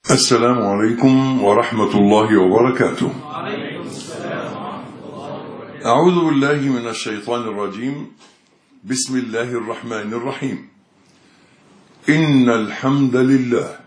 السلام عليكم ورحمة الله وبركاته. أعوذ بالله من الشيطان الرجيم. بسم الله الرحمن الرحيم. إن الحمد لله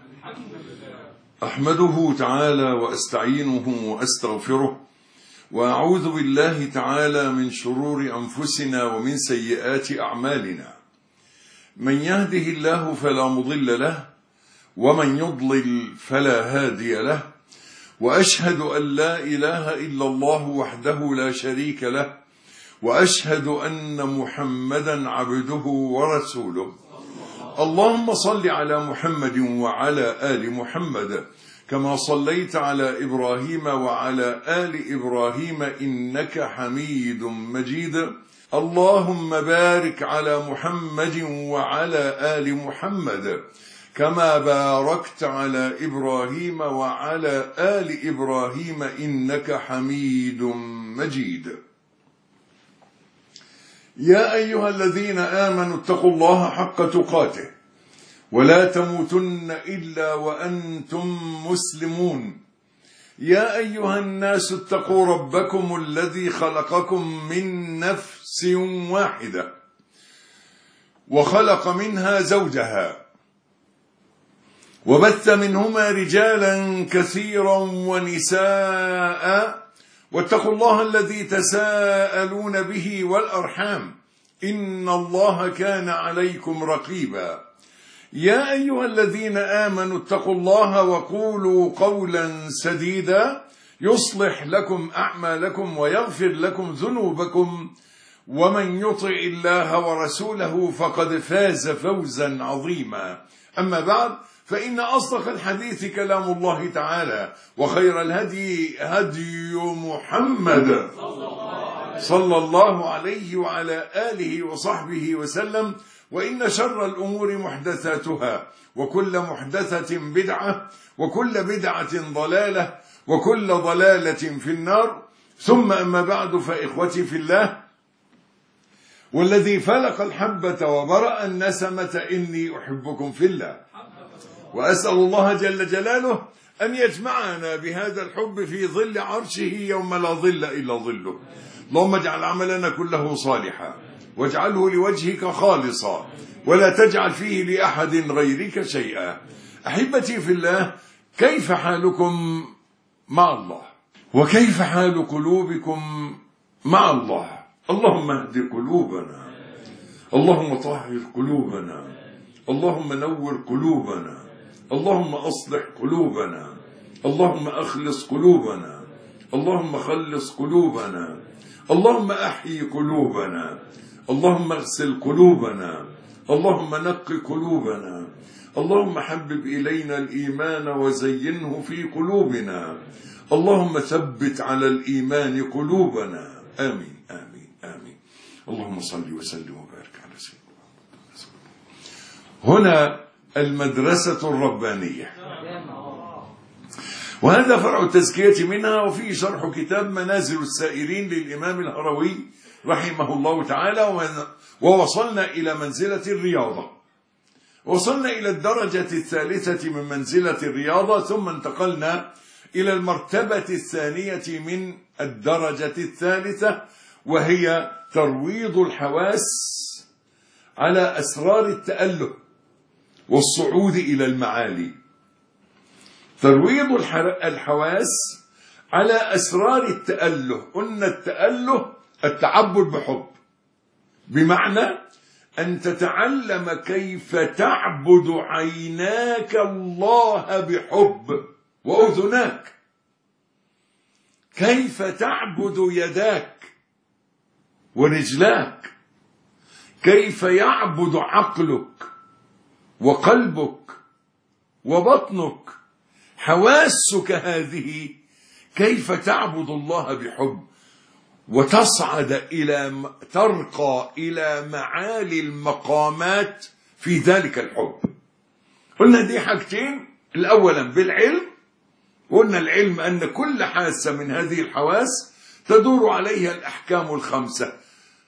أحمده تعالى وأستعينه وأستغفره، وأعوذ بالله تعالى من شرور أنفسنا ومن سيئات أعمالنا. من يهده الله فلا مضل له، ومن يضلل فلا هادي له، وأشهد أن لا إله إلا الله وحده لا شريك له، وأشهد أن محمدا عبده ورسوله. اللهم صل على محمد وعلى آل محمد كما صليت على إبراهيم وعلى آل إبراهيم إنك حميد مجيد. اللهم بارك على محمد وعلى آل محمد كما باركت على إبراهيم وعلى آل إبراهيم إنك حميد مجيد. يا أيها الذين آمنوا اتقوا الله حق تقاته ولا تموتن إلا وأنتم مسلمون. يا أيها الناس اتقوا ربكم الذي خلقكم من نفس واحدة وخلق منها زوجها وبث منهما رجالا كثيرا ونساء، واتقوا الله الذي تساءلون به والأرحام إن الله كان عليكم رقيبا. يا أيها الذين آمنوا اتقوا الله وقولوا قولا سديدا يصلح لكم أعمالكم ويغفر لكم ذنوبكم، ومن يطع الله ورسوله فقد فاز فوزا عظيما. أما بعد، فإن أصدق الحديث كلام الله تعالى، وخير الهدي هدي محمد صلى الله عليه وعلى آله وصحبه وسلم. وإن شر الأمور محدثاتها، وكل محدثة بدعة، وكل بدعة ضلالة، وكل ضلالة في النار. ثم أما بعد، فإخوتي في الله، والذي فلق الحبة وبرأ النسمة إني أحبكم في الله، وأسأل الله جل جلاله أن يجمعنا بهذا الحب في ظل عرشه يوم لا ظل إلا ظله. اللهم اجعل عملنا كله صالحا، واجعله لوجهك خالصا، ولا تجعل فيه لأحد غيرك شيئا. أحبتي في الله، كيف حالكم مع الله؟ وكيف حال قلوبكم مع الله؟ اللهم اهد قلوبنا، اللهم طهر قلوبنا، اللهم نور قلوبنا، اللهم أصلح قلوبنا، اللهم أخلص قلوبنا، اللهم خلص قلوبنا، اللهم أحيي قلوبنا، اللهم اغسل قلوبنا، اللهم نق قلوبنا، اللهم حبب إلينا الإيمان وزينه في قلوبنا، اللهم ثبت على الإيمان قلوبنا. آمين آمين آمين. اللهم صل وسلم وبارك على سيدنا محمد. هنا المدرسة الربانية، وهذا فرع التزكية منها، وفيه شرح كتاب منازل السائرين للإمام الهروي رحمه الله تعالى. ووصلنا إلى منزلة الرياضة، وصلنا إلى الدرجة الثالثة من منزلة الرياضة، ثم انتقلنا إلى المرتبة الثانية من الدرجة الثالثة، وهي ترويض الحواس على أسرار التأله والصعود إلى المعالي. ترويض الحواس على أسرار التأله. قلنا التأله التعبد بحب، بمعنى أن تتعلم كيف تعبد عيناك الله بحب، وأذناك كيف تعبد يداك ورجلاك، كيف يعبد عقلك وقلبك وبطنك، حواسك هذه كيف تعبد الله بحب، وتصعد ترقى إلى معالي المقامات في ذلك الحب. قلنا دي حاجتين، الأولا بالعلم، قلنا العلم أن كل حاسة من هذه الحواس تدور عليها الأحكام الخمسة: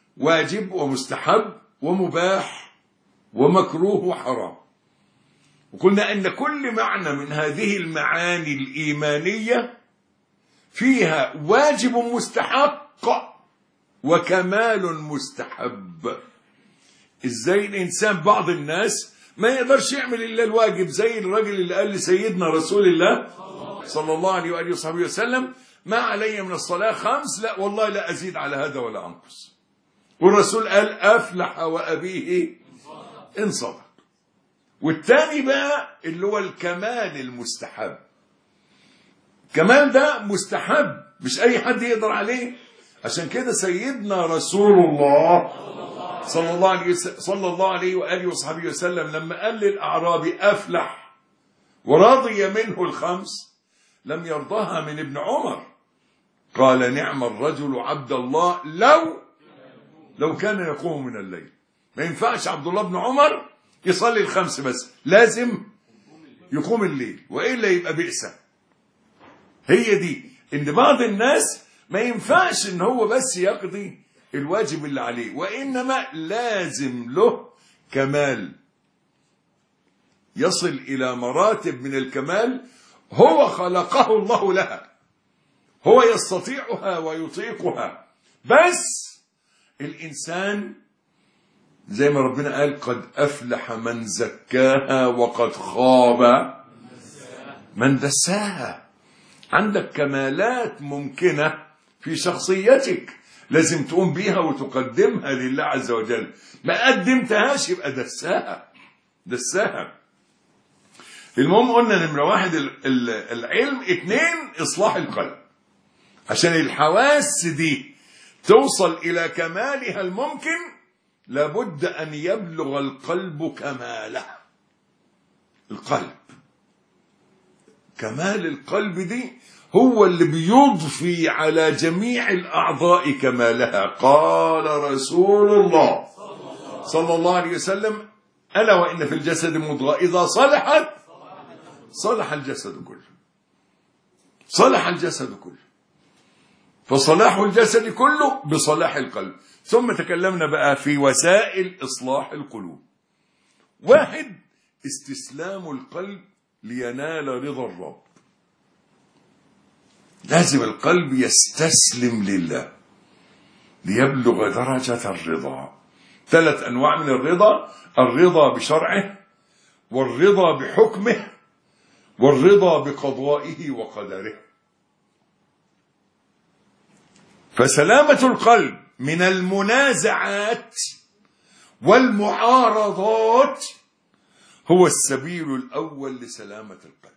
واجب ومستحب ومباح ومكروه وحرام. وقلنا أن كل معنى من هذه المعاني الإيمانية فيها واجب مستحق وكمال مستحب. إزاي الإنسان بعض الناس ما يقدرش يعمل إلا الواجب، زي الرجل اللي قال لسيدنا رسول الله صلى الله عليه وآله وصحبه وسلم ما علي من الصلاة 5، لا والله لا أزيد على هذا ولا أنقص. والرسول قال أفلح وأبيه إن صدق. والتاني بقى اللي هو الكمال المستحب. كمال ده مستحب مش أي حد يقدر عليه. عشان كده سيدنا رسول الله صلى الله عليه وآله وصحبه وسلم لما قال للأعرابي أفلح ورضي منه ال5 لم يرضها من ابن عمر، قال نعم الرجل عبد الله لو كان يقوم من الليل. ما ينفعش عبد الله بن عمر يصلي ال5 بس، لازم يقوم الليل وإلا يبقى بئسة. هي دي ان بعض الناس ما ينفعش ان هو بس يقضي الواجب اللي عليه، وإنما لازم له كمال، يصل إلى مراتب من الكمال هو خلقه الله لها، هو يستطيعها ويطيقها. بس الإنسان زي ما ربنا قال قد أفلح من زكاها وقد خاب من دساها. عندك كمالات ممكنة في شخصيتك لازم تقوم بيها وتقدمها لله عز وجل، ما قدمتهاش يبقى دساها. المهم قلنا نمرة 1 العلم، 2 إصلاح القلب. عشان الحواس دي توصل إلى كمالها الممكن لابد أن يبلغ القلب كماله. القلب كمال القلب دي هو اللي بيضفي على جميع الأعضاء كمالها. قال رسول الله صلى الله عليه وسلم ألا وإن في الجسد مضغة إذا صلحت صلح الجسد كله. صلح الجسد كله. فصلاح الجسد كله بصلاح القلب. ثم تكلمنا بقى في وسائل إصلاح القلوب. 1 استسلام القلب لينال رضا الرب. لازم القلب يستسلم لله ليبلغ درجة الرضا. 3 أنواع من الرضا: الرضا بشرعه، والرضا بحكمه، والرضا بقضائه وقدره. فسلامة القلب من المنازعات والمعارضات هو السبيل الأول لسلامة القلب.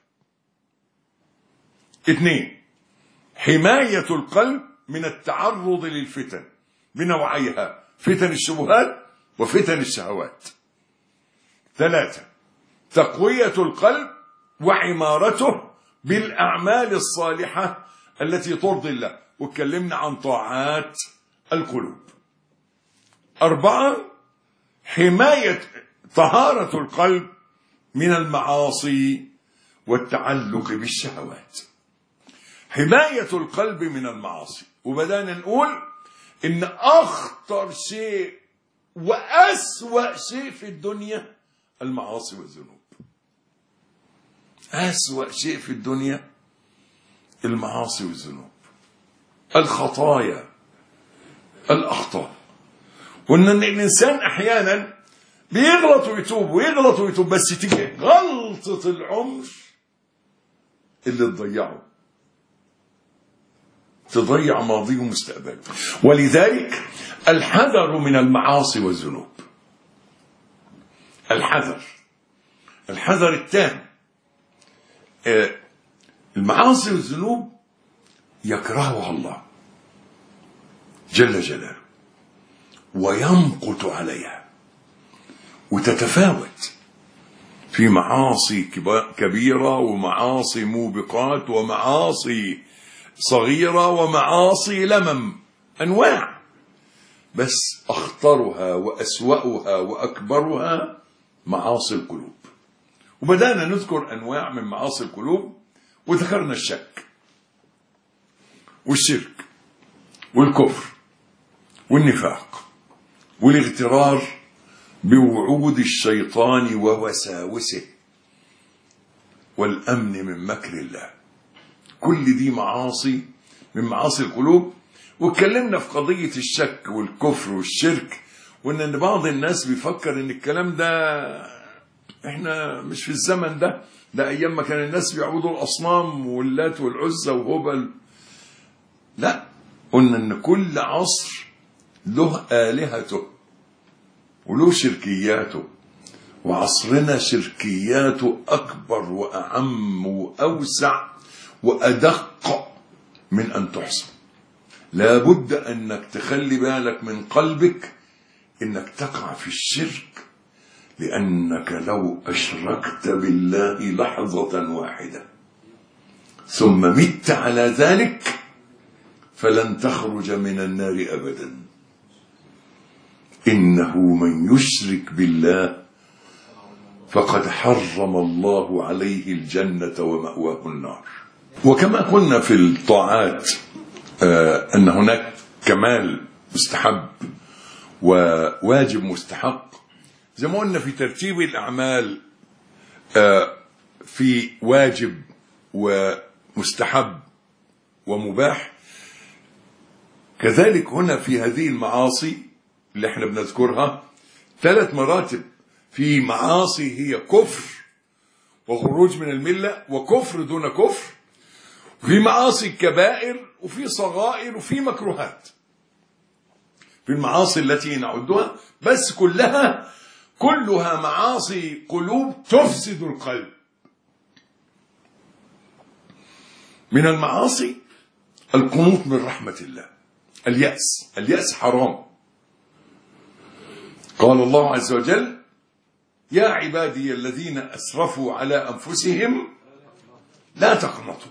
2 حماية القلب من التعرض للفتن بنوعيها: فتن الشبهات وفتن الشهوات. 3 تقوية القلب وعمارته بالأعمال الصالحة التي ترضي الله، واتكلمنا عن طاعات القلوب. 4 حماية طهارة القلب من المعاصي والتعلق بالشهوات. حماية القلب من المعاصي، وبدأنا نقول إن أخطر شيء وأسوأ شيء في الدنيا المعاصي والذنوب. أسوأ شيء في الدنيا المعاصي والذنوب، الخطايا، الأخطاء. وإن الإنسان أحيانا بيغلط ويتوب ويغلط ويتوب، بس تيجي غلطة العمر اللي تضيع ماضيه ومستقبله. ولذلك الحذر من المعاصي والذنوب، الحذر التام. المعاصي والذنوب يكرهها الله جل جلاله ويمقت عليها، وتتفاوت في معاصي كبيرة ومعاصي موبقات ومعاصي صغيرة ومعاصي لمم، أنواع. بس أخطرها وأسوأها وأكبرها معاصي القلوب. وبدأنا نذكر أنواع من معاصي القلوب، وذكرنا الشك والشرك والكفر والنفاق والاغترار بوعود الشيطان ووساوسه والأمن من مكر الله. كل دي معاصي من معاصي القلوب. واتكلمنا في قضية الشك والكفر والشرك، وان بعض الناس بيفكر ان الكلام ده احنا مش في الزمن ده ايام ما كان الناس بيعبدوا الاصنام واللات والعزى وهبل. لا، قلنا ان كل عصر له آلهته وله شركياته، وعصرنا شركياته أكبر وأعم وأوسع وأدق من أن تحصى. لابد أنك تخلي بالك من قلبك إنك تقع في الشرك، لأنك لو أشركت بالله لحظة واحدة ثم مت على ذلك فلن تخرج من النار أبدا. إنه من يشرك بالله فقد حرم الله عليه الجنة ومأواه النار. وكما قلنا في الطاعات أن هناك كمال مستحب وواجب مستحق، زي ما قلنا في ترتيب الأعمال في واجب ومستحب ومباح، كذلك هنا في هذه المعاصي اللي احنا بنذكرها 3 مراتب. في معاصي هي كفر وخروج من الملة وكفر دون كفر، وفي معاصي كبائر وفي صغائر وفي مكروهات. في المعاصي التي نعدها بس كلها معاصي قلوب تفسد القلب. من المعاصي القنوط من رحمة الله، اليأس حرام. قال الله عز وجل: يا عبادي الذين أسرفوا على أنفسهم لا تقنطوا.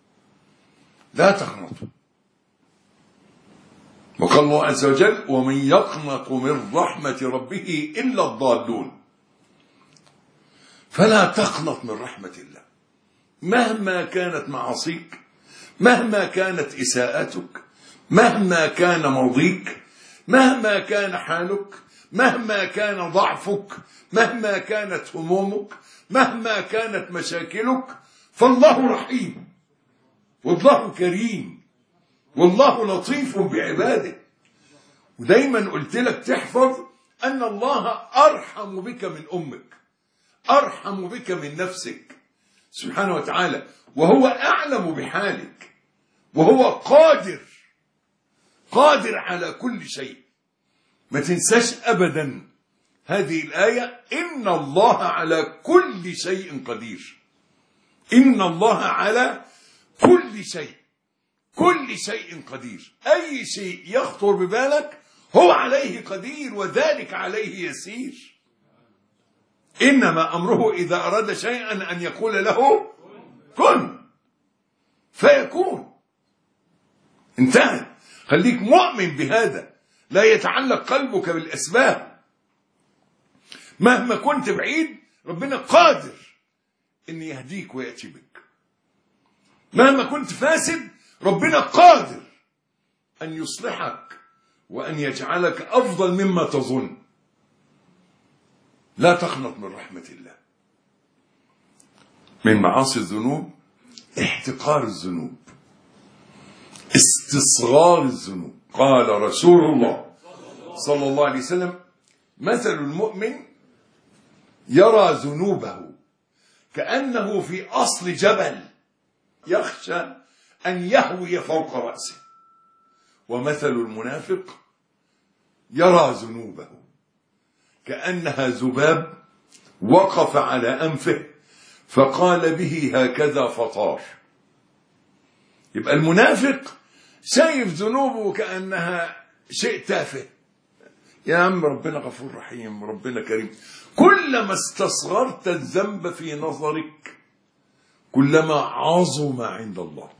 وقال الله عز وجل: ومن يقنط من رحمة ربه إلا الضالون. فلا تقنط من رحمة الله مهما كانت معاصيك، مهما كانت إساءتك، مهما كان ماضيك، مهما كان حالك، مهما كان ضعفك، مهما كانت همومك، مهما كانت مشاكلك، فالله رحيم والله كريم والله لطيف بعباده. ودايما قلت لك تحفظ أن الله أرحم بك من أمك، أرحم بك من نفسك سبحانه وتعالى، وهو أعلم بحالك، وهو قادر على كل شيء. ما تنساش أبدا هذه الآية: إن الله على كل شيء قدير. إن الله على كل شيء قدير. أي شيء يخطر ببالك هو عليه قدير، وذلك عليه يسير. إنما أمره إذا أراد شيئا أن يقول له كن فيكون. انتهى. خليك مؤمن بهذا، لا يتعلق قلبك بالأسباب. مهما كنت بعيد ربنا قادر أن يهديك ويأتي بك. مهما كنت فاسد ربنا قادر أن يصلحك وأن يجعلك أفضل مما تظن. لا تقنط من رحمة الله. من معاصي الذنوب احتقار الذنوب، استصغار الذنوب. قال رسول الله صلى الله عليه وسلم: مثل المؤمن يرى ذنوبه كأنه في أصل جبل يخشى أن يهوي فوق رأسه، ومثل المنافق يرى ذنوبه كأنها ذباب وقف على أنفه فقال به هكذا فطار. يبقى المنافق شايف ذنوبه كأنها شيء تافه. يا عم ربنا غفور رحيم، ربنا كريم. كلما استصغرت الذنب في نظرك كلما عظم عند الله،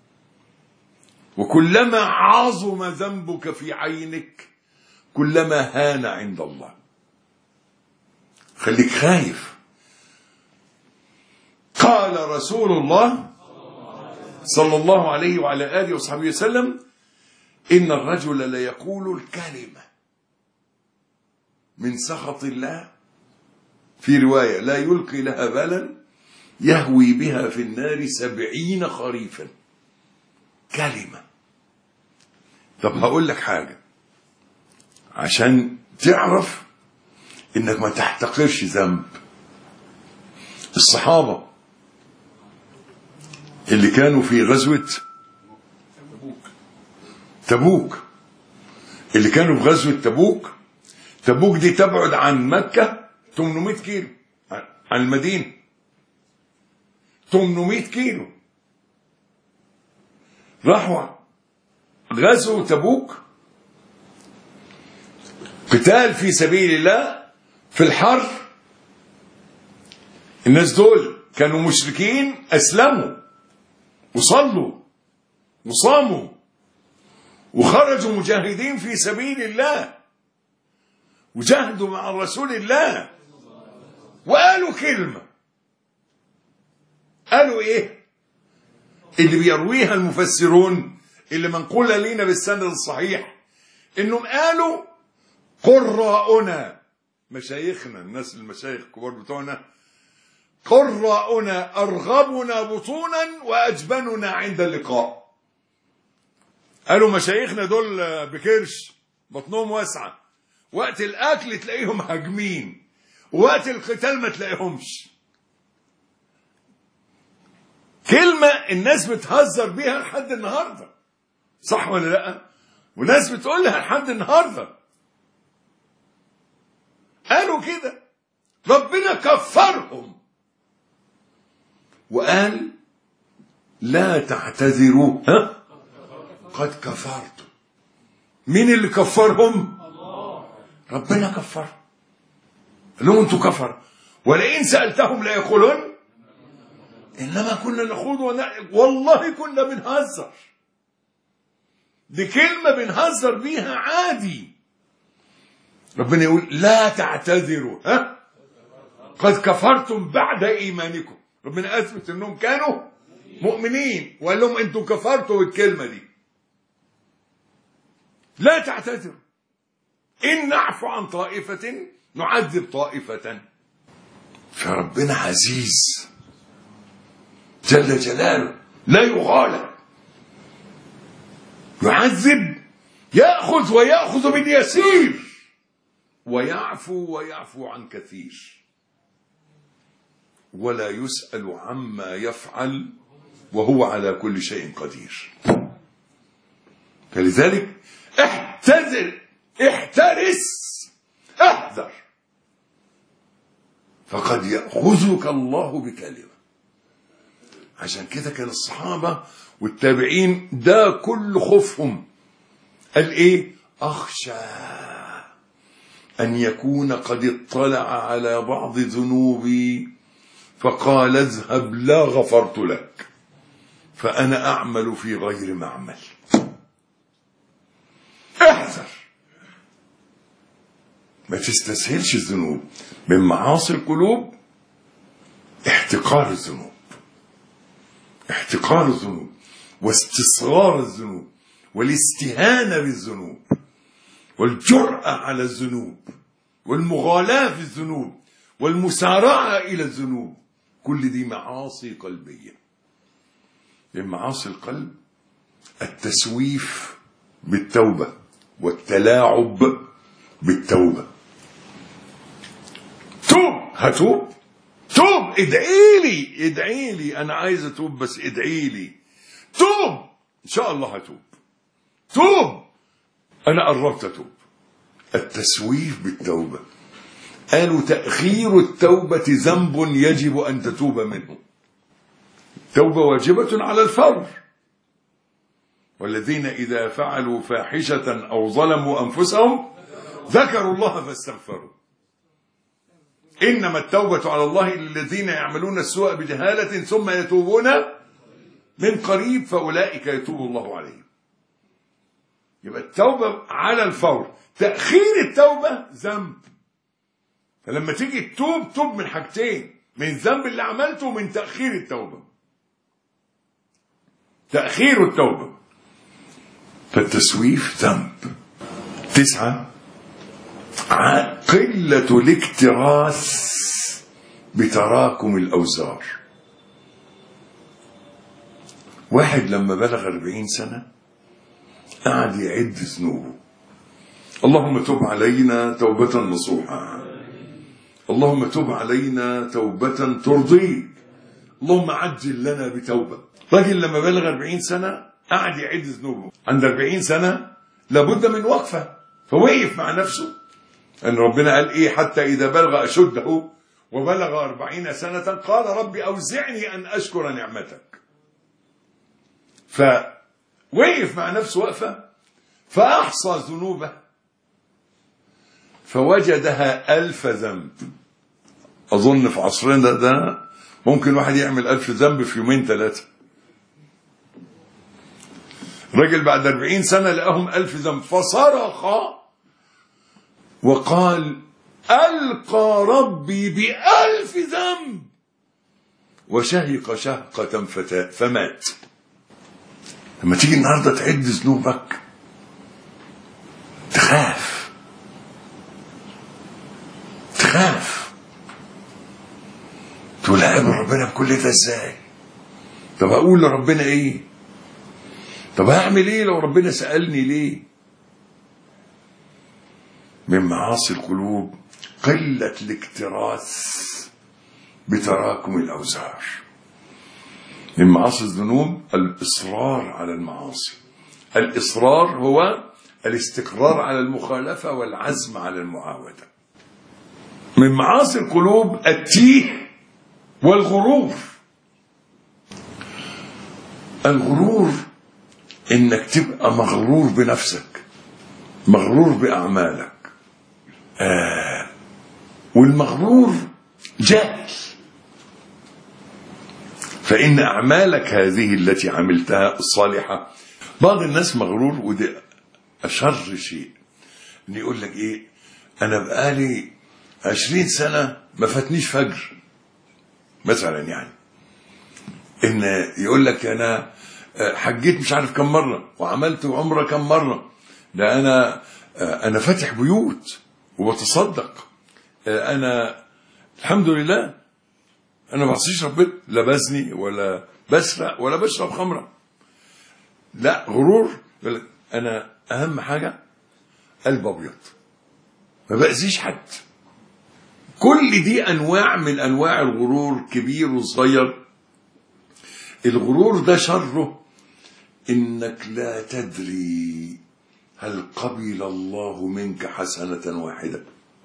وكلما عظم ذنبك في عينك كلما هان عند الله. خليك خايف. قال رسول الله صلى الله عليه وعلى آله وصحبه وسلم: إن الرجل ليقول الكلمة من سخط الله، في رواية لا يلقي لها بالا، يهوي بها في النار 70 خريفا. كلمة. طب هقول لك حاجة عشان تعرف انك ما تحتقرش ذنب. الصحابة اللي كانوا في غزوة تبوك، اللي كانوا في غزوة تبوك دي تبعد عن مكة 800 كيلو، عن المدينة 800 كيلو. راحوا غزوة تبوك، قتال في سبيل الله في الحر. الناس دول كانوا مشركين، أسلموا وصلوا وصاموا وخرجوا مجاهدين في سبيل الله وجاهدوا مع رسول الله، وقالوا كلمة. قالوا ايه؟ اللي بيرويها المفسرون، اللي منقولة لينا بالسند الصحيح، انهم قالوا قراؤنا، مشايخنا، الناس المشايخ الكبار بتوعنا، قراؤنا أرغبنا بطونا وأجبننا عند اللقاء. قالوا مشايخنا دول بكرش، بطنهم واسعة، وقت الأكل تلاقيهم هاجمين، ووقت القتال ما تلاقيهمش. كلمة الناس بتهزر بيها لحد النهاردة، صح ولا لأ؟ وناس بتقولها لحد النهاردة. قالوا كده، ربنا كفرهم وقال لا تعتذروا قد كفرتم. مين اللي كفرهم؟ ربنا كفرهم. قال لهم انتوا كفر، ولئن سألتهم لا يقولون انما كنا نخوض ونلعب. والله كنا بنهزر، دي كلمة بنهزر بيها عادي. ربنا يقول لا تعتذروا قد كفرتم بعد ايمانكم. ربنا اثبت انهم كانوا مؤمنين وقال لهم انتم كفرتوا بالكلمة دي. لا تعتذروا ان نعفو عن طائفة نعذب طائفة. فربنا عزيز جل جلاله لا يغالب، يعذب، يأخذ ويأخذ باليسير، ويعفو عن كثير، ولا يسأل عما يفعل وهو على كل شيء قدير. فلذلك احترس، احذر، فقد يأخذك الله بكلمة. عشان كده كان الصحابة والتابعين ده كل خوفهم، قال ايه؟ اخشى ان يكون قد اطلع على بعض ذنوبي فقال اذهب لا غفرت لك فانا اعمل في غير معمل. احذر، ما تستسهلش الذنوب. من معاصي القلوب احتقار الذنوب، احتقار الذنوب واستصغار الذنوب والاستهانة بالذنوب والجرأة على الذنوب والمغالاة في الذنوب والمسارعة إلى الذنوب. كل دي معاصي قلبية. من معاصي القلب التسويف بالتوبة والتلاعب بالتوبة. توب، هتوب، توب، ادعي لي انا عايز اتوب بس ادعي لي. توب ان شاء الله هتوب. توب انا قربت اتوب. التسويف بالتوبة. قالوا تأخير التوبة ذنب يجب ان تتوب منه. التوبة واجبة على الفور. والذين إذا فعلوا فاحشة أو ظلموا أنفسهم ذكروا الله فاستغفروا. إنما التوبة على الله للذين يعملون السوء بجهالة ثم يتوبون من قريب فأولئك يتوب الله عليهم. يبقى التوبة على الفور. تأخير التوبة ذنب. فلما تيجي تتوب، توب من حاجتين: من الذنب اللي عملته ومن تأخير التوبة. تأخير التوبة. فالتسويف ذنب. 9 قلة الاكتراث بتراكم الأوزار. واحد لما بلغ 40 سنة قعد يعد ذنوبه. اللهم تب علينا توبة نصوحا، اللهم تب علينا توبة ترضيك، اللهم عجل لنا بتوبة. راجل لما بلغ 40 سنة قعد يعد ذنوبه. عند 40 سنة لابد من وقفة، فوقف مع نفسه أن ربنا قال إيه؟ حتى إذا بلغ أشده وبلغ 40 سنة قال ربي أوزعني أن أشكر نعمتك. فوقف مع نفسه وقفة فأحصى ذنوبه فوجدها 1000 ذنب. أظن في عصرنا ده ممكن واحد يعمل 1000 ذنب في يومين 3. رجل بعد 40 سنة لقاهم 1000 ذنب فصرخ وقال ألقى ربي ب1000 ذنب، وشهق شهقة فمات. لما تيجي النهاردة تعد ذنوبك تخاف تقول هقابل ربنا بكل ده ازاي؟ طب اقول لربنا ايه؟ طب هعمل ايه لو ربنا سألني ليه؟ من معاصي القلوب قلة الاكتراث بتراكم الأوزار. من معاصي الذنوب الإصرار على المعاصي. الإصرار هو الاستقرار على المخالفة والعزم على المعاودة. من معاصي القلوب التيه والغرور. الغرور انك تبقى مغرور بنفسك، مغرور بأعمالك. والمغرور جاهل، فإن أعمالك هذه التي عملتها الصالحة. بعض الناس مغرور، وده أشر شيء، إن يقول لك إيه؟ أنا بقالي 20 سنة ما فاتنيش فجر مثلا، يعني إن يقول لك أنا حجيت مش عارف كم مرة وعملت عمرة كم مرة، ده أنا فاتح بيوت وبتصدق، أنا الحمد لله أنا ما بعصيش ربنا، لا بزني ولا بسرق ولا بشرب خمرة. لا، غرور. أنا أهم حاجة قلب أبيض، ما بأذيش حد. كل دي أنواع من أنواع الغرور، كبير وصغير. الغرور ده شره إنك لا تدري هل قبل الله منك حسنة واحدة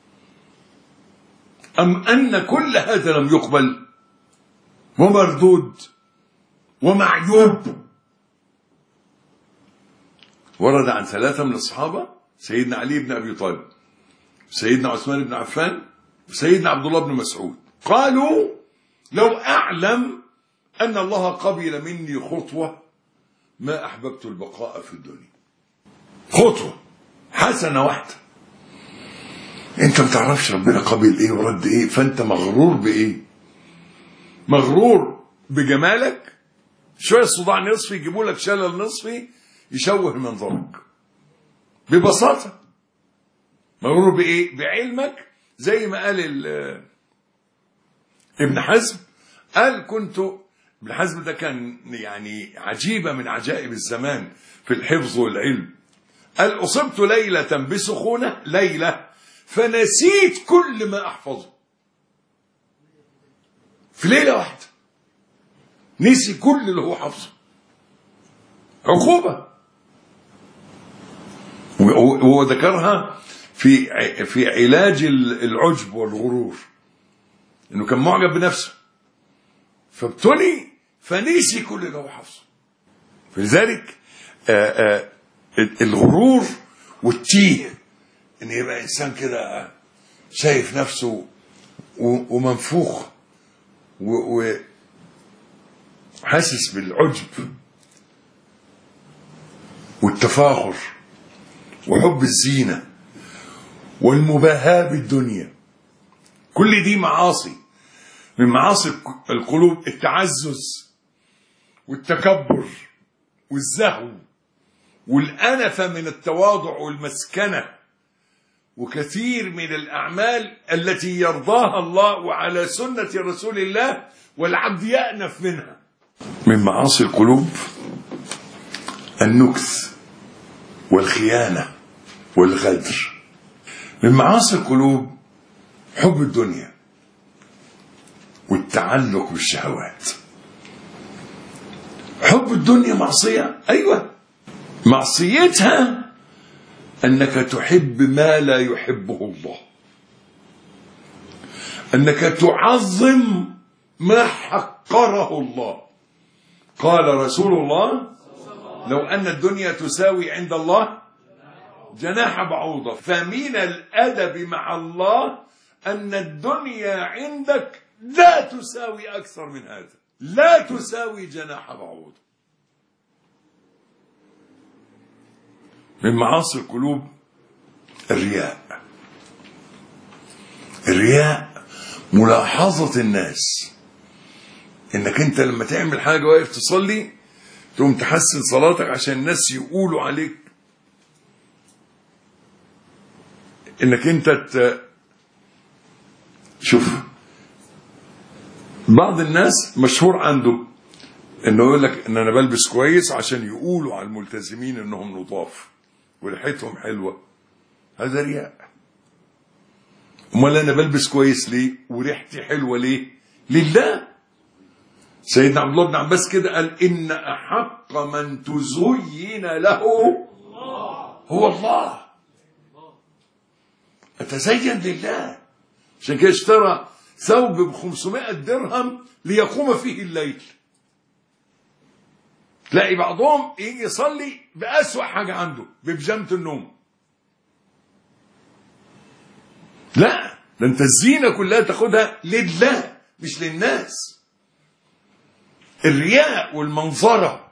أم أن كل هذا لم يقبل ومردود ومعيوب. ورد عن 3 من الصحابة، سيدنا علي بن أبي طالب، سيدنا عثمان بن عفان، وسيدنا عبد الله بن مسعود، قالوا لو أعلم أن الله قبل مني خطوة ما أحببت البقاء في الدنيا. خطوة حسنة واحدة. أنت ما تعرفش ربنا قبل إيه ورد إيه، فأنت مغرور بإيه؟ مغرور بجمالك. شوية صداع نصفي يجيبوا لك شلل نصفي يشوه منظرك ببساطة. مغرور بإيه؟ بعلمك. زي ما قال ابن حزم، قال ابن حزم ده كان يعني عجيبة من عجائب الزمان في الحفظ والعلم. قال أصبت ليلة بسخونة، ليلة فنسيت كل ما أحفظه. في ليلة واحدة نسي كل اللي هو حفظه. عقوبة. وذكرها في علاج العجب والغرور، انه كان معجب بنفسه فابتلي فنسي كل اللي هو حفظه. فلذلك الغرور والتيه، ان يبقى انسان كده شايف نفسه ومنفوخ وحاسس بالعجب والتفاخر وحب الزينة والمباهاة بالدنيا. كل دي معاصي من معاصي القلوب. التعزز والتكبر والزهو والأنفة من التواضع والمسكنة، وكثير من الأعمال التي يرضاها الله وعلى سنة رسول الله والعبد يأنف منها. من معاصي القلوب النكث والخيانة والغدر. من معاصي القلوب حب الدنيا والتعلق بالشهوات. حب الدنيا معصية، أيوة، معصيتها أنك تحب ما لا يحبه الله، أنك تعظم ما حقره الله. قال رسول الله: لو أن الدنيا تساوي عند الله جناح بعوضة. فمن الأدب مع الله أن الدنيا عندك لا تساوي أكثر من هذا، لا تساوي جناح بعوضة. من معاصي القلوب الرياء. الرياء ملاحظة الناس، انك انت لما تعمل حاجة واقف تصلي تقوم تحسن صلاتك عشان الناس يقولوا عليك انك انت شوف، بعض الناس مشهور عنده انه يقول لك ان انا بلبس كويس عشان يقولوا على الملتزمين انهم نضاف وريحتهم حلوة. هذا رياء. امال انا بلبس كويس ليه وريحتي حلوة ليه؟ لله. سيدنا عبد الله بن عباس كده قال: ان احق من تزين له هو الله. اتزين لله. عشان كده اشترى ثوب ب500 درهم ليقوم فيه الليل. تلاقي بعضهم يجي يصلي بأسوأ حاجة عنده، ببيجامة النوم. لا، ده انت الزينة كلها تاخدها لله مش للناس. الرياء والمنظرة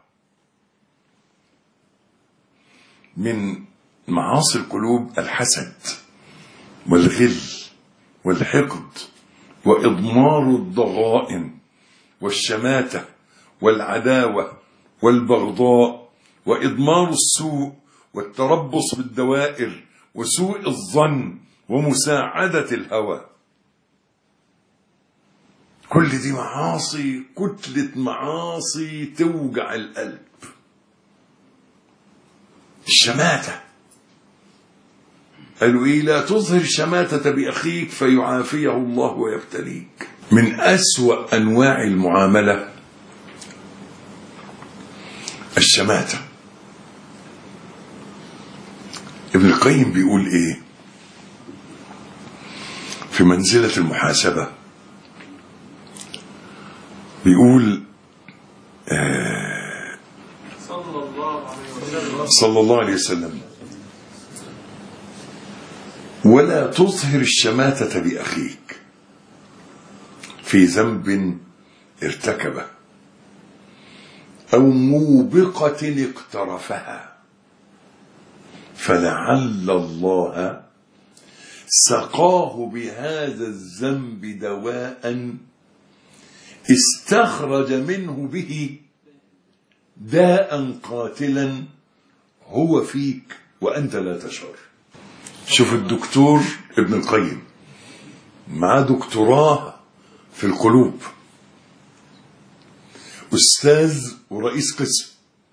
من معاصي القلوب الحسد والغل والحقد وإضمار الضغائن والشماتة والعداوة والبغضاء وإضمار السوء والتربص بالدوائر وسوء الظن ومساعدة الهوى. كل دي معاصي، كتلة معاصي توجع القلب. الشماتة، قالوا إيه؟ لا تظهر الشماتة بأخيك فيعافيه الله ويبتليك. من أسوأ أنواع المعاملة الشماتة. ابن القيم بيقول إيه في منزلة المحاسبة؟ بيقول صلى الله عليه وسلم: ولا تظهر الشماتة بأخيك في ذنب ارتكبه أو موبقة اقترفها، فلعل الله سقاه بهذا الذنب دواء استخرج منه به داء قاتلا هو فيك وأنت لا تشعر. شوف الدكتور ابن القيم معاه دكتوراه في القلوب، أستاذ ورئيس قسم.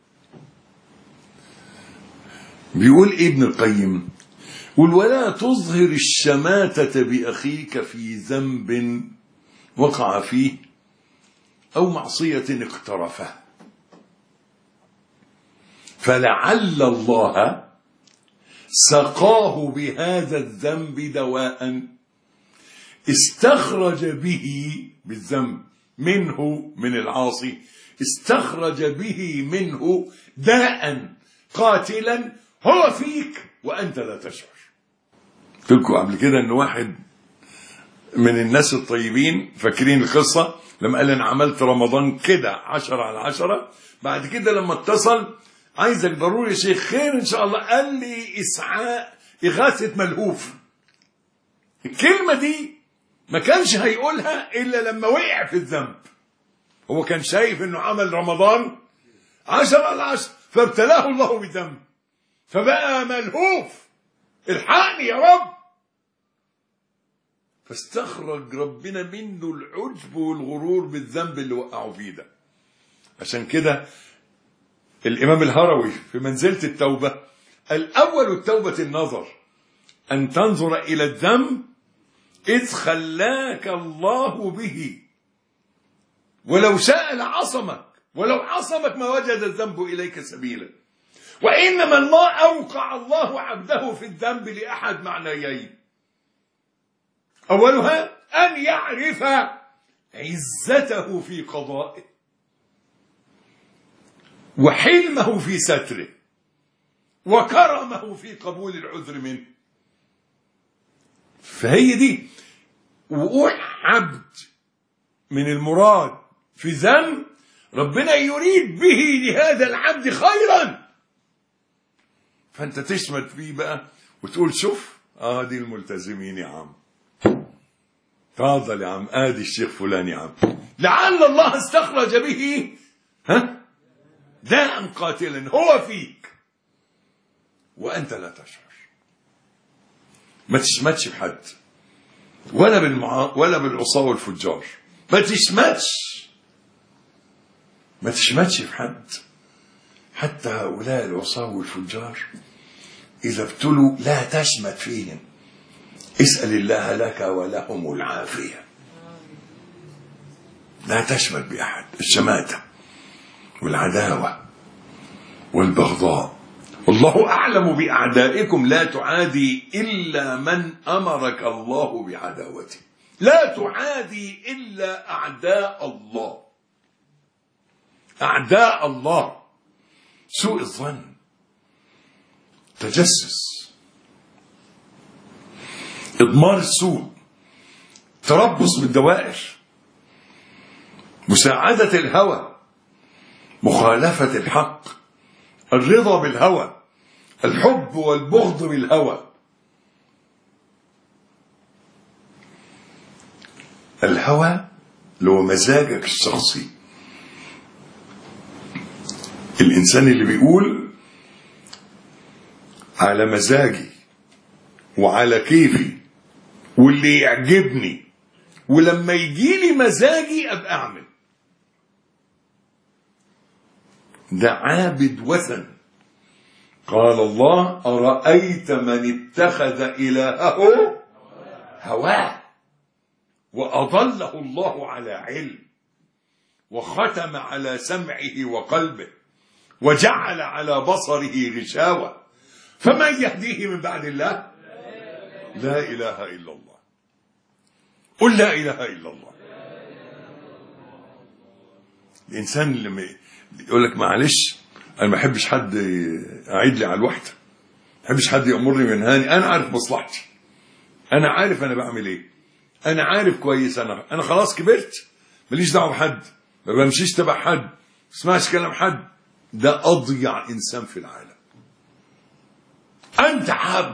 بيقول إيه ابن القيم؟ يقول: ولا تظهر الشماتة بأخيك في ذنب وقع فيه أو معصية اقترفه، فلعل الله سقاه بهذا الذنب دواء استخرج به بالذنب منه، من العاصي، استخرج به منه داء قاتلا هو فيك وأنت لا تشعر. قلت لكم قبل كده أن واحد من الناس الطيبين، فاكرين القصة لما قال أنا عملت رمضان كده 10/10، بعد كده لما اتصل: عايزك ضروري يا شيخ، خير إن شاء الله. قال لي إغاثة ملهوف. الكلمة دي ما كانش هيقولها إلا لما وقع في الذنب. هو كان شايف إنه عمل رمضان 10/10 فابتلاه الله بذنب، فبقى ملهوف، الحقني يا رب. فاستخرج ربنا منه العجب والغرور بالذنب اللي وقعوا فيه ده. عشان كده الإمام الهروي في منزلة التوبة الأول التوبة النظر، أن تنظر إلى الذنب إذ خلاك الله به، ولو شاء لعصمك، ولو عصمك ما وجد الذنب إليك سبيلا. وإنما الله أوقع الله عبده في الذنب لأحد معنيين: أولها أن يعرف عزته في قضائه وحلمه في ستره وكرمه في قبول العذر منه. فهي دي وقوع عبد من المراد في ذنب ربنا يريد به لهذا العبد خيرا، فانت تشمت فيه بقى وتقول شوف دي الملتزمين يا عم، تفضل يا عم، ادي الشيخ فلان يا عم، لعل الله استخرج به داء قاتلا هو فيك وانت لا تشعر. ما تشمتش بحد ولا بالعصاة والفجار، ما تشمتش بحد. حتى هؤلاء العصاة والفجار إذا ابتلوا لا تشمت فيهم، اسأل الله لك ولهم العافية. لا تشمت بأحد، الشماتة والعداوة والبغضاء. والله أعلم بأعدائكم لا تعادي إلا من أمرك الله بعداوته، لا تعادي إلا أعداء الله، أعداء الله. سوء الظن، تجسس، إضمار السوء، تربص بالدوائر، مساعدة الهوى، مخالفة الحق، الرضا بالهوى، الحب والبغض بالهوى. الهوى لو مزاجك الشخصي، الإنسان اللي بيقول على مزاجي وعلى كيفي واللي يعجبني ولما يجيلي مزاجي أبقى أعمل، ده عابد وثن. قال الله: أرأيت من اتخذ إلهه هواه وأضله الله على علم وختم على سمعه وقلبه وجعل على بصره غشاوة فمن يهديه من بعد الله؟ لا إله إلا الله. قل لا إله إلا الله. الإنسان اللي يقول لك معلش أنا ما أحبش حد أعيد لي على الوحدة، ما أحبش حد يأمرني وينهاني، أنا عارف مصلحتي، أنا عارف أنا بعمل إيه، أنا عارف كويس، أنا خلاص كبرت، ماليش دعوة بحد، ما بمشيش تبع حد، ما اسمعش كلام حد. ده أضيع إنسان في العالم. أنت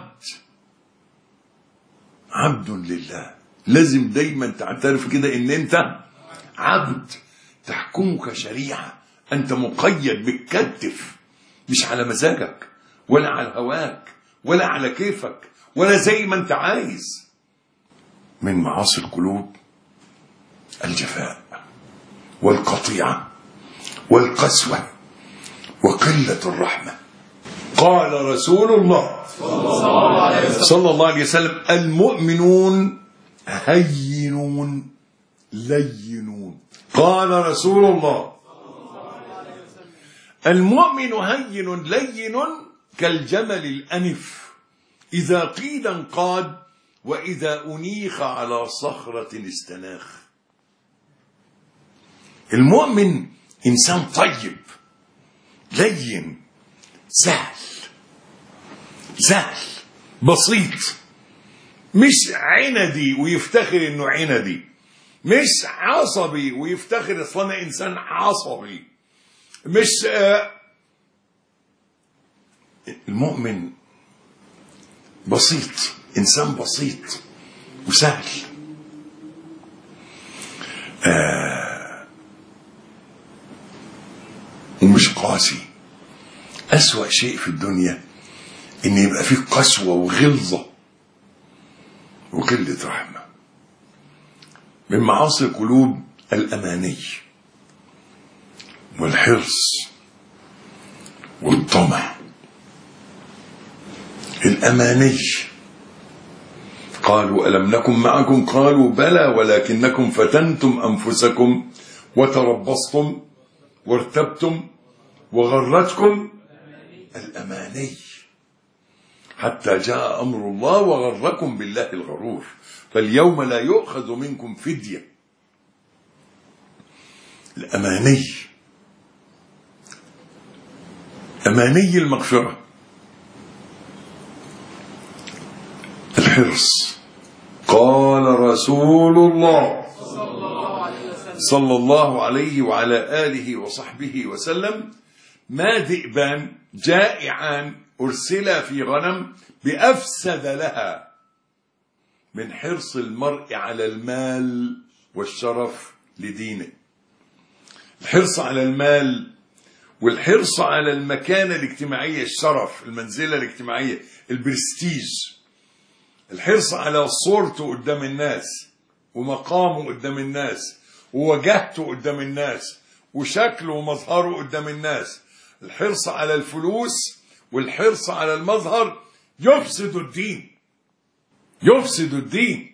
عبد لله، لازم دايما تعترف كده إن أنت عبد، تحكمك شريعة، أنت مقيد بالكتف، مش على مزاجك ولا على هواك ولا على كيفك ولا زي ما أنت عايز. من معاصي القلوب الجفاء والقطيعة والقسوة وقلة الرحمة. قال رسول الله صلى الله عليه وسلم: المؤمنون هينون لينون. قال رسول الله: المؤمن هين لين كالجمل الأنف، إذا قيل انقاد وإذا أنيخ على صخرة استناخ. المؤمن إنسان طيب لين سهل بسيط، مش عندي ويفتخر إنه عندي، مش عصبي ويفتخر أصلا إنسان عصبي، مش المؤمن بسيط، إنسان بسيط وسهل. ومش قاسي. أسوأ شيء في الدنيا إن يبقى فيه قسوة وغلظة وقلة رحمة. من معاصي القلوب الأماني، والحرص والطمع، الأماني. قالوا ألم نكن معكم؟ قالوا بلى ولكنكم فتنتم أنفسكم وتربصتم وارتبتم وغرتكم الأماني حتى جاء أمر الله وغركم بالله الغرور، فاليوم لا يؤخذ منكم فدية. الأماني، أماني المغفرة. الحرص، قال رسول الله صلى الله عليه وعلى آله وصحبه وسلم: ما ذئبان جائعان أرسلا في غنم بأفسد لها من حرص المرء على المال والشرف لدينه. الحرص على المال والحرص على المكانة الاجتماعية، الشرف، المنزلة الاجتماعية، البرستيج، الحرص على صورته قدام الناس ومقامه قدام الناس ووجهته قدام الناس وشكله ومظهره قدام الناس. الحرص على الفلوس والحرص على المظهر يفسد الدين، يفسد الدين.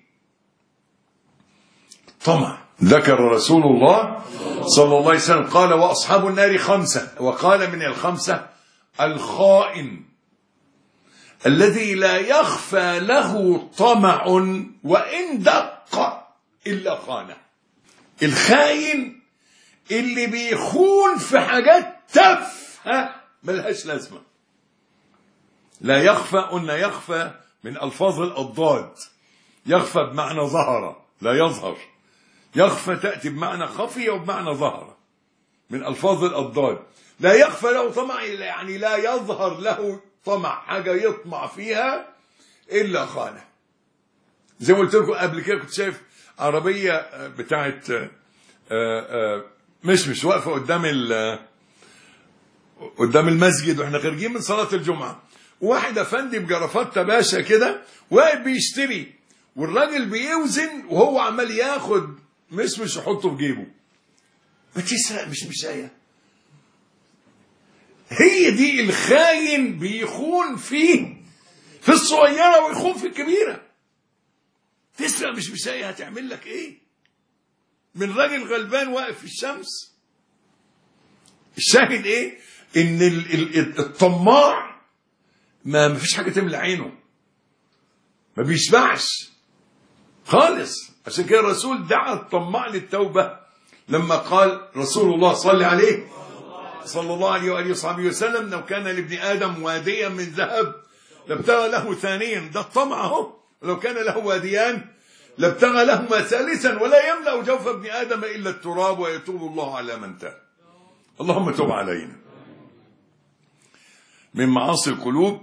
طمع. ذكر رسول الله صلى الله عليه وسلم قال: وأصحاب النار خمسة، وقال من الخمسة: الخائن الذي لا يخفى له طمع وإن دق إلا خانه. الخاين اللي بيخون في حاجات تافهة ملهاش لازمة. لا يخفى، قلنا يخفى من ألفاظ الأضداد. يخفى بمعنى ظهر، لا يظهر. يخفى تأتي بمعنى خفي وبمعنى ظهر، من ألفاظ الأضداد. لا يخفى له طمع يعني لا يظهر له طمع، حاجة يطمع فيها إلا خانه. زي ما قلت لكم قبل كده، كنت شايف عربية بتاعت مش واقفة قدام المسجد واحنا خارجين من صلاة الجمعة. واحد افندي بجرافات باشا كده واقف بيشتري، والراجل بيوزن وهو عمال ياخد مش يحطه في جيبه. ما تسرق مش مشاية. هي دي الخاين، بيخون فيه في الصغيرة ويخون في الكبيرة. تسرق مش مشاية هتعمل لك ايه؟ من راجل غلبان واقف في الشمس. الشاهد ايه؟ ان الطماع ما فيش حاجة تملى عينه، ما بيشبعش خالص. عشان كده الرسول دعا الطماع للتوبة لما قال رسول الله صلى الله عليه وآله وصحبه وسلم: لو كان لابن آدم واديا من ذهب لابتغى له ثانيا. ده الطمع اهو. لو كان له واديان لابتغى لهما ثالثا، ولا يملأ جوف ابن آدم إلا التراب ويتوب الله على من تاب. اللهم تب علينا. من معاصي القلوب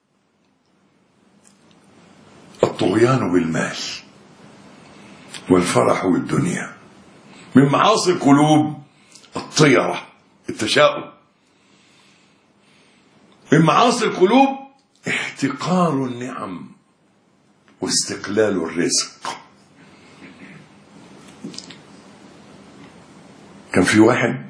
الطغيان بالمال والفرح بالدنيا. من معاصي القلوب الطيرة، التشاؤم. من معاصي القلوب احتقار النعم واستقلال الرزق. كان في واحد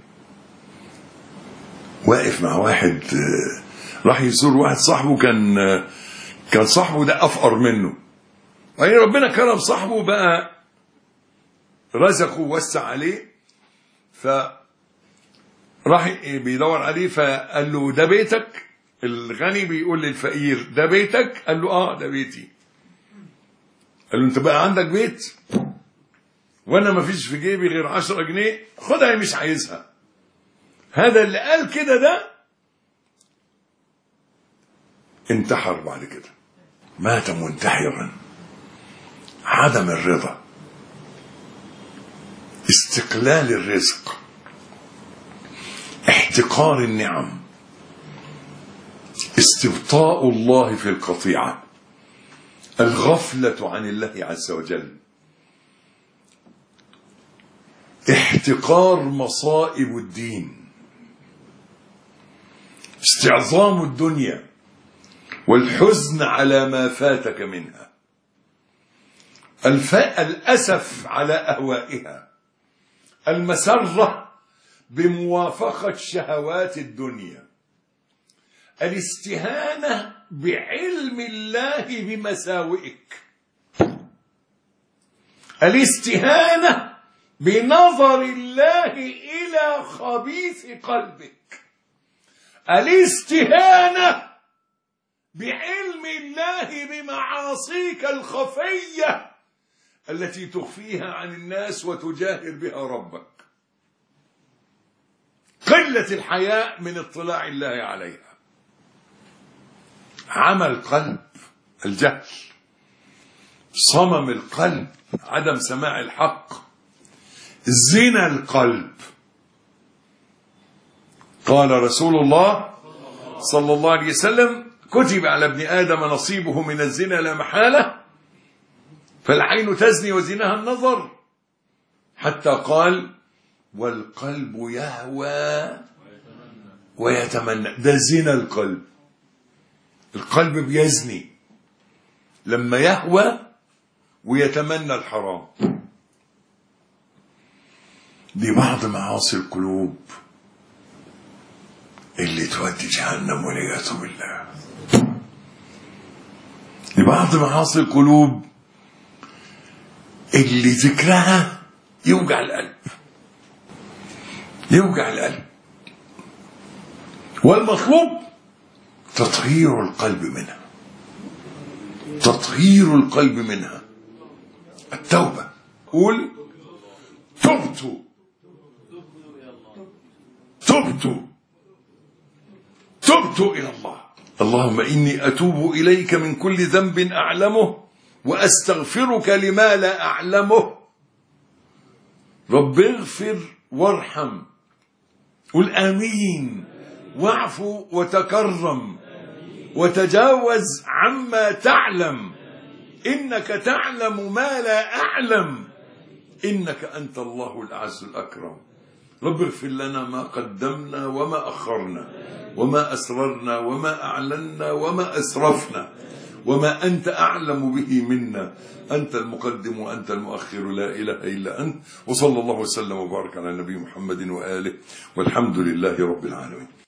واقف مع واحد راح يزور واحد صاحبه، كان صاحبه ده أفقر منه، وبعدين ربنا كرم صاحبه بقى، رزقه ووسع عليه، فراح بيدور عليه فقال له: ده بيتك؟ الغني بيقول للفقير: ده بيتك؟ قال له: اه ده بيتي. قال له: انت بقى عندك بيت وانا ما فيش في جيبي غير 10 جنيه، خدها مش عايزها. هذا اللي قال كده ده انتحر بعد كده، مات منتحرا. عدم الرضا، استقلال الرزق، احتقار النعم، استبطاء الله في القطيعة، الغفلة عن الله عز وجل، احتقار مصائب الدين، استعظام الدنيا والحزن على ما فاتك منها، الأسف على أهوائها، المسرة بموافقة شهوات الدنيا، الاستهانة بعلم الله بمساوئك، الاستهانة بنظر الله إلى خبيث قلبك، الاستهانة بعلم الله بمعاصيك الخفية التي تخفيها عن الناس وتجاهر بها ربك، قلة الحياء من اطلاع الله عليها، عمى القلب الجهل، صمم القلب عدم سماع الحق، زنا القلب. قال رسول الله صلى الله عليه وسلم: كتب على ابن آدم نصيبه من الزنا لا محالة، فالعين تزني وزناها النظر، حتى قال: والقلب يهوى ويتمنى. ده زنا القلب، القلب بيزني لما يهوى ويتمنى الحرام. دي بعض معاصي القلوب اللي تودي جهنم والعياذ بالله. دي بعض معاصي القلوب اللي ذكرها يوجع القلب، يوجع القلب. والمطلوب تطهير القلب منها، تطهير القلب منها، التوبة. قول: تبت إلى الله. اللهم إني أتوب إليك من كل ذنب أعلمه وأستغفرك لما لا أعلمه. رب اغفر وارحم. قل آمين. واعفو وتكرم وتجاوز عما تعلم، إنك تعلم ما لا أعلم، إنك أنت الله الأعز الأكرم. رب اغفر لنا ما قدمنا وما أخرنا وما أسررنا وما أعلنا وما أسرفنا وما أنت أعلم به منا، أنت المقدم وأنت المؤخر، لا إله إلا أنت. وصلى الله وسلم وبارك على نبي محمد وآله، والحمد لله رب العالمين.